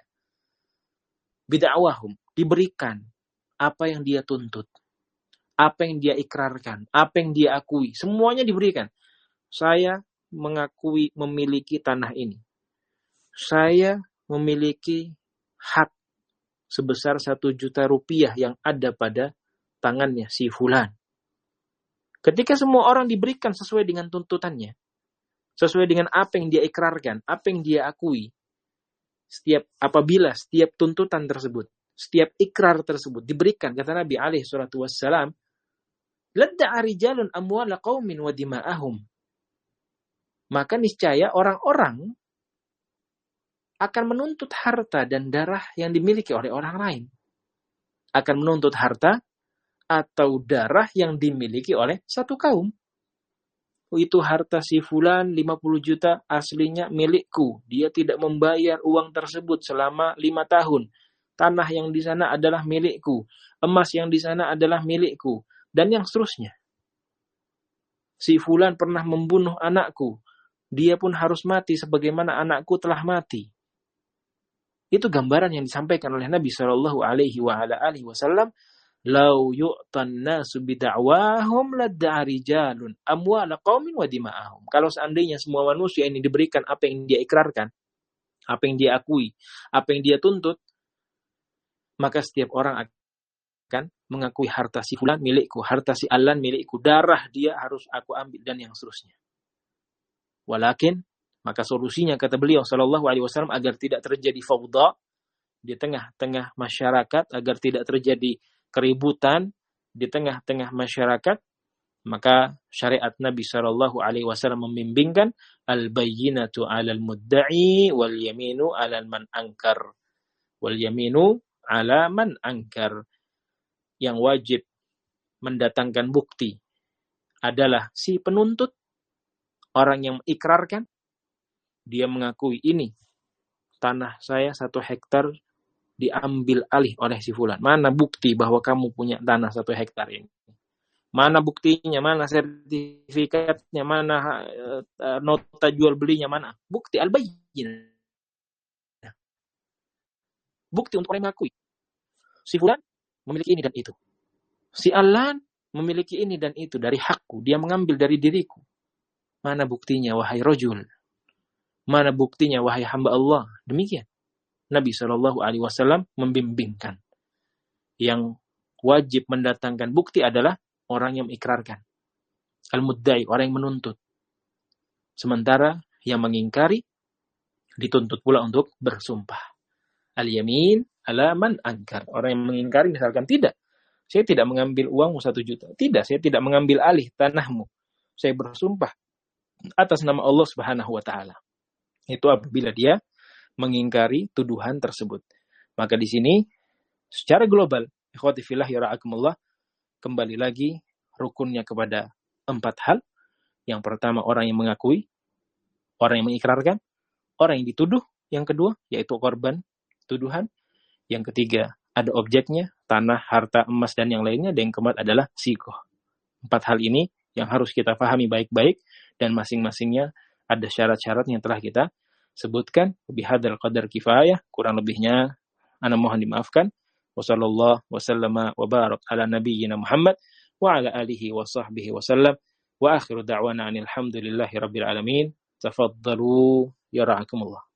bida'wahum, diberikan apa yang dia tuntut, apa yang dia ikrarkan, apa yang dia akui, semuanya diberikan. Saya mengakui memiliki tanah ini. Saya memiliki hak sebesar satu juta rupiah yang ada pada tangannya si fulan. Ketika semua orang diberikan sesuai dengan tuntutannya, sesuai dengan apa yang dia ikrarkan, apa yang dia akui, setiap apabila setiap tuntutan tersebut, setiap ikrar tersebut diberikan, kata Nabi alaihi salatu wassalam, ladda'a rijalun amwala qaumin wa dima'ahum. Maka niscaya orang-orang akan menuntut harta dan darah yang dimiliki oleh orang lain. Akan menuntut harta atau darah yang dimiliki oleh satu kaum. Itu harta si fulan lima puluh juta aslinya milikku. Dia tidak membayar uang tersebut selama lima tahun. Tanah yang di sana adalah milikku. Emas yang di sana adalah milikku. Dan yang seterusnya. Si fulan pernah membunuh anakku. Dia pun harus mati sebagaimana anakku telah mati. Itu gambaran yang disampaikan oleh Nabi sallallahu alaihi wa ala alihi wasallam. Lau yu'tan nasu bida'wahum ladda'a rijalun amwala qaumin wa dima'ahum. Kalau seandainya semua manusia ini diberikan apa yang dia ikrarkan, apa yang dia akui, apa yang dia tuntut, maka setiap orang akan mengakui harta si fulan milikku, harta si alan milikku, darah dia harus aku ambil, dan yang seterusnya. Walakin, maka solusinya kata beliau sallallahu alaihi wasallam, agar tidak terjadi fawda di tengah-tengah masyarakat, agar tidak terjadi keributan di tengah-tengah masyarakat, maka syariat Nabi sallallahu alaihi wasallam membimbingkan al-bayyinatu 'alal mudda'i wal yaminu 'alal man ankar. Wal yaminu 'ala man ankar. Yang wajib mendatangkan bukti adalah si penuntut, orang yang mengikrarkan, dia mengakui ini tanah saya satu hektar diambil alih oleh si fulan. Mana bukti bahwa kamu punya tanah satu hektar ini? Mana buktinya, mana sertifikatnya, mana uh, nota jual belinya, mana bukti al-bayyinah. Bukti untuk orang yang mengakui. Si fulan memiliki ini dan itu. Si Alan memiliki ini dan itu dari hakku. Dia mengambil dari diriku. Mana buktinya, wahai rajul? Mana buktinya, wahai hamba Allah? Demikian. Nabi shallallahu alaihi wasallam membimbingkan. Yang wajib mendatangkan bukti adalah orang yang mengikrarkan. Al-muddai, orang yang menuntut. Sementara yang mengingkari dituntut pula untuk bersumpah. Al-yamin ala man angkar. Orang yang mengingkari misalkan, tidak, saya tidak mengambil uangmu satu juta. Tidak, saya tidak mengambil alih tanahmu. Saya bersumpah atas nama Allah Subhanahu wa taala. Itu apabila dia mengingkari tuduhan tersebut. Maka di sini secara global, ikhwati fillah yara'akumullah, kembali lagi rukunnya kepada empat hal. Yang pertama orang yang mengakui, orang yang mengikrarkan, orang yang dituduh, yang kedua yaitu korban tuduhan, yang ketiga ada objeknya, tanah, harta, emas dan yang lainnya, dan yang keempat adalah siqah. Empat hal ini yang harus kita pahami baik-baik, dan masing-masingnya ada syarat-syarat yang telah kita sebutkan. Bihadzal qadar kifayah, kurang lebihnya ana mohon dimaafkan. Wassallallahu wasallama wa barak ala nabiyyina Muhammad wa ala alihi wa sahbihi wasallam. Wa akhiru da'wana anil hamdulillahi rabbil alamin. Tafaddalu yara'akumullah.